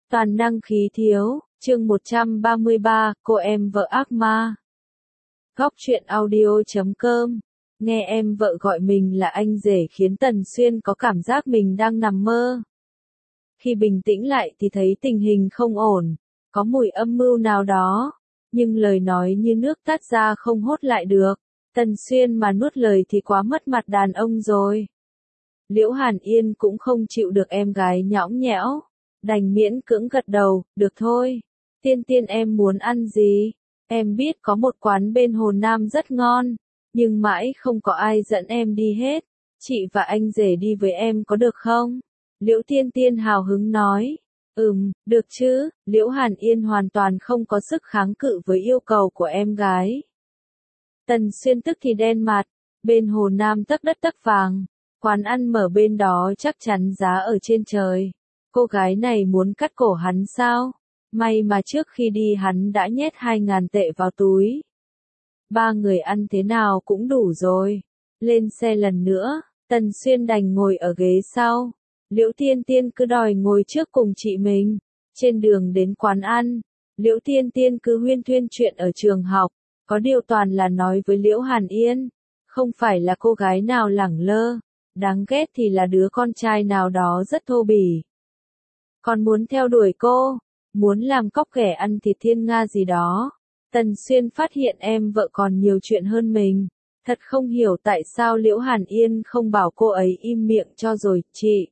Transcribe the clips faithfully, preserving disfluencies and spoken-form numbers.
Toàn năng khí thiếu, chương một trăm ba mươi ba, cô em vợ ác ma. Góc truyện audio chấm com. Nghe em vợ gọi mình là anh rể khiến Tần Xuyên có cảm giác mình đang nằm mơ. Khi bình tĩnh lại thì thấy tình hình không ổn, có mùi âm mưu nào đó, nhưng lời nói như nước tát ra không hốt lại được. Tần Xuyên mà nuốt lời thì quá mất mặt đàn ông rồi. Liễu Hàn Yên cũng không chịu được em gái nhõng nhẽo, đành miễn cưỡng gật đầu, được thôi. Tiên Tiên em muốn ăn gì? Em biết có một quán bên Hồ Nam rất ngon, nhưng mãi không có ai dẫn em đi hết. Chị và anh rể đi với em có được không? Liễu Tiên Tiên hào hứng nói. Ừm, được chứ. Liễu Hàn Yên hoàn toàn không có sức kháng cự với yêu cầu của em gái. Tần Xuyên tức thì đen mặt, bên Hồ Nam tấc đất tấc vàng, quán ăn mở bên đó chắc chắn giá ở trên trời. Cô gái này muốn cắt cổ hắn sao? May mà trước khi đi hắn đã nhét hai ngàn tệ vào túi. Ba người ăn thế nào cũng đủ rồi. Lên xe lần nữa, Tần Xuyên đành ngồi ở ghế sau. Liễu Tiên Tiên cứ đòi ngồi trước cùng chị mình. Trên đường đến quán ăn, Liễu Tiên Tiên cứ huyên thuyên chuyện ở trường học. Có điều toàn là nói với Liễu Hàn Yên. Không phải là cô gái nào lẳng lơ. Đáng ghét thì là đứa con trai nào đó rất thô bỉ. Còn muốn theo đuổi cô, muốn làm cóc ghẻ ăn thịt thiên nga gì đó. Tần Xuyên phát hiện em vợ còn nhiều chuyện hơn mình. Thật không hiểu tại sao Liễu Hàn Yên không bảo cô ấy im miệng cho rồi, chị.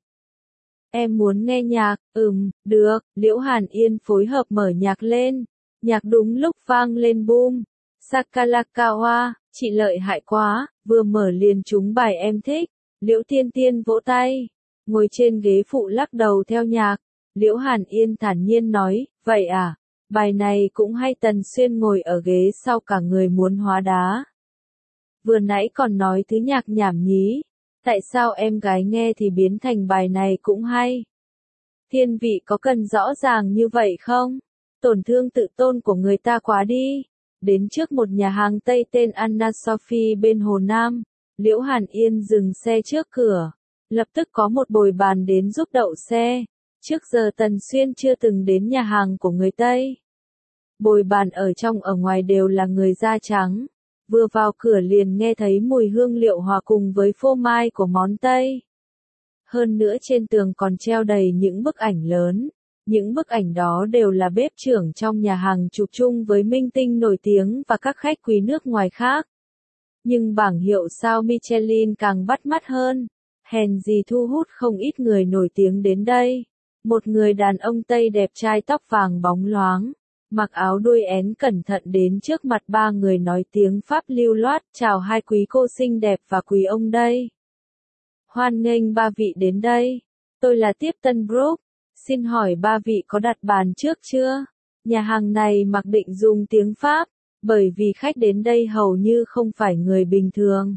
Em muốn nghe nhạc, ừm, được, Liễu Hàn Yên phối hợp mở nhạc lên. Nhạc đúng lúc vang lên boom. Sakalakawa, chị lợi hại quá, vừa mở liền trúng bài em thích. Liễu Tiên Tiên vỗ tay, ngồi trên ghế phụ lắc đầu theo nhạc. Liễu Hàn Yên thản nhiên nói, vậy à, bài này cũng hay. Tần Xuyên ngồi ở ghế sau cả người muốn hóa đá. Vừa nãy còn nói thứ nhạc nhảm nhí, tại sao em gái nghe thì biến thành bài này cũng hay? Thiên vị có cần rõ ràng như vậy không? Tổn thương tự tôn của người ta quá đi. Đến trước một nhà hàng Tây tên Anna Sophie bên Hồ Nam, Liễu Hàn Yên dừng xe trước cửa. Lập tức có một bồi bàn đến giúp đậu xe. Trước giờ Tần Xuyên chưa từng đến nhà hàng của người Tây. Bồi bàn ở trong ở ngoài đều là người da trắng. Vừa vào cửa liền nghe thấy mùi hương liệu hòa cùng với phô mai của món Tây. Hơn nữa trên tường còn treo đầy những bức ảnh lớn. Những bức ảnh đó đều là bếp trưởng trong nhà hàng chụp chung với minh tinh nổi tiếng và các khách quý nước ngoài khác. Nhưng bảng hiệu sao Michelin càng bắt mắt hơn. Hèn gì thu hút không ít người nổi tiếng đến đây. Một người đàn ông Tây đẹp trai tóc vàng bóng loáng, mặc áo đuôi én cẩn thận đến trước mặt ba người nói tiếng Pháp lưu loát, chào hai quý cô xinh đẹp và quý ông đây. Hoan nghênh ba vị đến đây. Tôi là tiếp tân Brooke. Xin hỏi ba vị có đặt bàn trước chưa? Nhà hàng này mặc định dùng tiếng Pháp, bởi vì khách đến đây hầu như không phải người bình thường.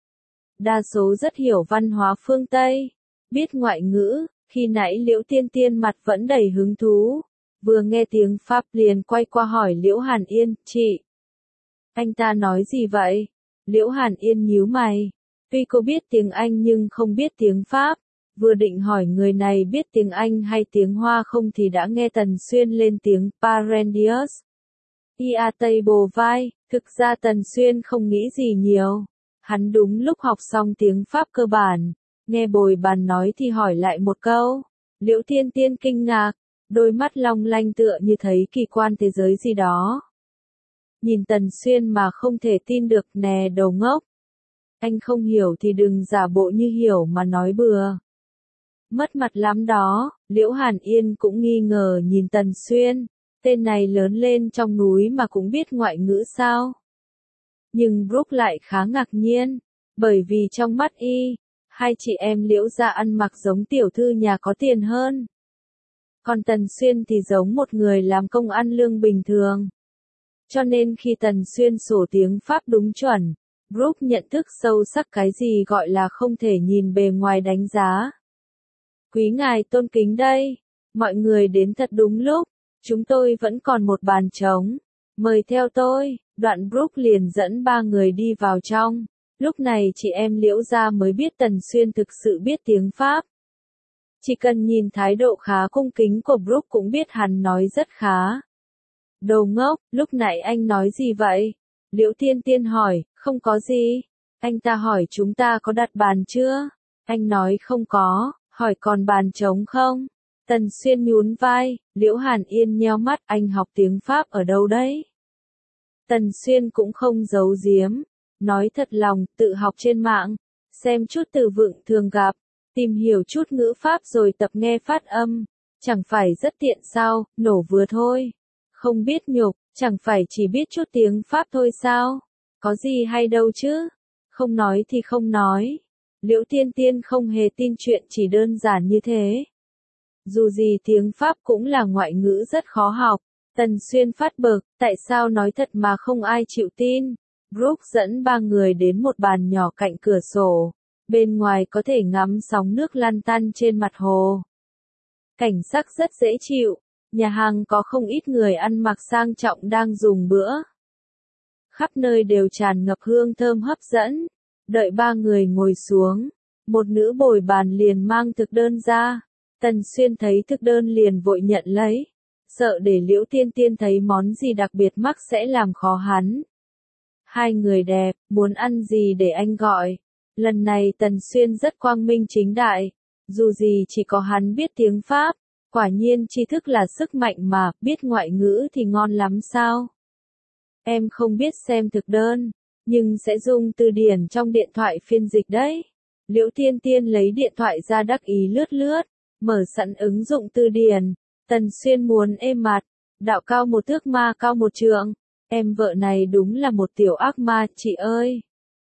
Đa số rất hiểu văn hóa phương Tây, biết ngoại ngữ. Khi nãy Liễu Tiên Tiên mặt vẫn đầy hứng thú, vừa nghe tiếng Pháp liền quay qua hỏi Liễu Hàn Yên, chị. Anh ta nói gì vậy? Liễu Hàn Yên nhíu mày. Tuy cô biết tiếng Anh nhưng không biết tiếng Pháp. Vừa định hỏi người này biết tiếng Anh hay tiếng Hoa không thì đã nghe Tần Xuyên lên tiếng Parendius. Ia table vai, thực ra Tần Xuyên không nghĩ gì nhiều. Hắn đúng lúc học xong tiếng Pháp cơ bản. Nghe bồi bàn nói thì hỏi lại một câu. Liễu Tiên Tiên kinh ngạc, đôi mắt long lanh tựa như thấy kỳ quan thế giới gì đó. Nhìn Tần Xuyên mà không thể tin được, nè đầu ngốc. Anh không hiểu thì đừng giả bộ như hiểu mà nói bừa. Mất mặt lắm đó. Liễu Hàn Yên cũng nghi ngờ nhìn Tần Xuyên. Tên này lớn lên trong núi mà cũng biết ngoại ngữ sao? Nhưng Brooke lại khá ngạc nhiên, bởi vì trong mắt y, hai chị em Liễu gia ăn mặc giống tiểu thư nhà có tiền hơn. Còn Tần Xuyên thì giống một người làm công ăn lương bình thường. Cho nên khi Tần Xuyên sổ tiếng Pháp đúng chuẩn, Brooke nhận thức sâu sắc cái gì gọi là không thể nhìn bề ngoài đánh giá. Quý ngài tôn kính đây, mọi người đến thật đúng lúc, chúng tôi vẫn còn một bàn trống, mời theo tôi. Đoạn Brooke liền dẫn ba người đi vào trong. Lúc này chị em Liễu gia mới biết Tần Xuyên thực sự biết tiếng Pháp. Chỉ cần nhìn thái độ khá cung kính của Brooke cũng biết hắn nói rất khá. Đồ ngốc, lúc nãy anh nói gì vậy? Liễu Tiên Tiên hỏi, không có gì. Anh ta hỏi chúng ta có đặt bàn chưa? Anh nói không có, hỏi còn bàn trống không? Tần Xuyên nhún vai, Liễu Hàn Yên nheo mắt, anh học tiếng Pháp ở đâu đấy? Tần Xuyên cũng không giấu giếm, nói thật lòng, tự học trên mạng, xem chút từ vựng thường gặp, tìm hiểu chút ngữ Pháp rồi tập nghe phát âm, chẳng phải rất tiện sao, nổ vừa thôi. Không biết nhục, chẳng phải chỉ biết chút tiếng Pháp thôi sao? Có gì hay đâu chứ? Không nói thì không nói. Liễu Tiên Tiên không hề tin chuyện chỉ đơn giản như thế. Dù gì tiếng Pháp cũng là ngoại ngữ rất khó học. Tần Xuyên phát bực, tại sao nói thật mà không ai chịu tin? Brooke dẫn ba người đến một bàn nhỏ cạnh cửa sổ. Bên ngoài có thể ngắm sóng nước lăn tăn trên mặt hồ. Cảnh sắc rất dễ chịu. Nhà hàng có không ít người ăn mặc sang trọng đang dùng bữa. Khắp nơi đều tràn ngập hương thơm hấp dẫn. Đợi ba người ngồi xuống, một nữ bồi bàn liền mang thực đơn ra. Tần Xuyên thấy thực đơn liền vội nhận lấy, sợ để Liễu Tiên Tiên thấy món gì đặc biệt mắc sẽ làm khó hắn. Hai người đẹp, muốn ăn gì để anh gọi. Lần này Tần Xuyên rất quang minh chính đại, dù gì chỉ có hắn biết tiếng Pháp, quả nhiên tri thức là sức mạnh mà, biết ngoại ngữ thì ngon lắm sao. Em không biết xem thực đơn, nhưng sẽ dùng từ điển trong điện thoại phiên dịch đấy. Liễu Tiên Tiên lấy điện thoại ra đắc ý lướt lướt, mở sẵn ứng dụng từ điển. Tần Xuyên muốn êm mặt, đạo cao một thước ma cao một trượng. Em vợ này đúng là một tiểu ác ma, chị ơi.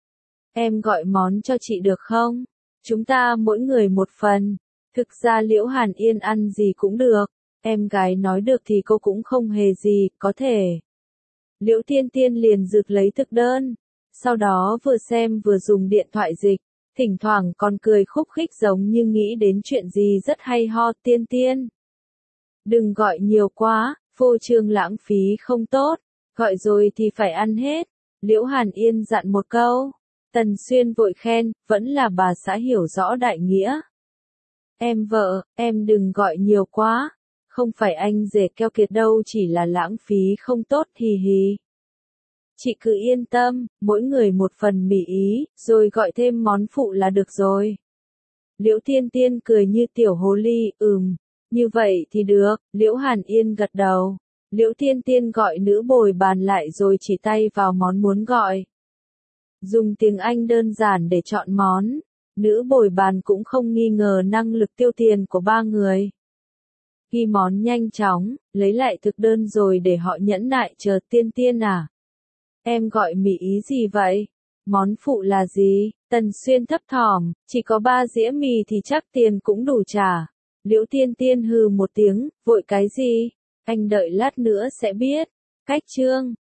Em gọi món cho chị được không? Chúng ta mỗi người một phần. Thực ra Liễu Hàn Yên ăn gì cũng được. Em gái nói được thì cô cũng không hề gì, có thể. Liễu Tiên Tiên liền rực lấy thực đơn. Sau đó vừa xem vừa dùng điện thoại dịch. Thỉnh thoảng còn cười khúc khích giống như nghĩ đến chuyện gì rất hay ho. Tiên Tiên. Đừng gọi nhiều quá, phô trương lãng phí không tốt. Gọi rồi thì phải ăn hết. Liễu Hàn Yên dặn một câu. Tần Xuyên vội khen, vẫn là bà xã hiểu rõ đại nghĩa. Em vợ, em đừng gọi nhiều quá. Không phải anh rể keo kiệt đâu, chỉ là lãng phí không tốt, hì hì. Chị cứ yên tâm, mỗi người một phần mì ý, rồi gọi thêm món phụ là được rồi. Liễu Tiên Tiên cười như tiểu hồ ly, ừm, như vậy thì được. Liễu Hàn Yên gật đầu. Liễu Tiên Tiên gọi nữ bồi bàn lại rồi chỉ tay vào món muốn gọi. Dùng tiếng Anh đơn giản để chọn món. Nữ bồi bàn cũng không nghi ngờ năng lực tiêu tiền của ba người. Ghi món nhanh chóng, lấy lại thực đơn rồi để họ nhẫn nại chờ. Tiên Tiên à? Em gọi mì ý gì vậy? Món phụ là gì? Tần Xuyên thấp thỏm, chỉ có ba dĩa mì thì chắc tiền cũng đủ trả. Liễu Tiên Tiên hừ một tiếng, vội cái gì? Anh đợi lát nữa sẽ biết. Cách chương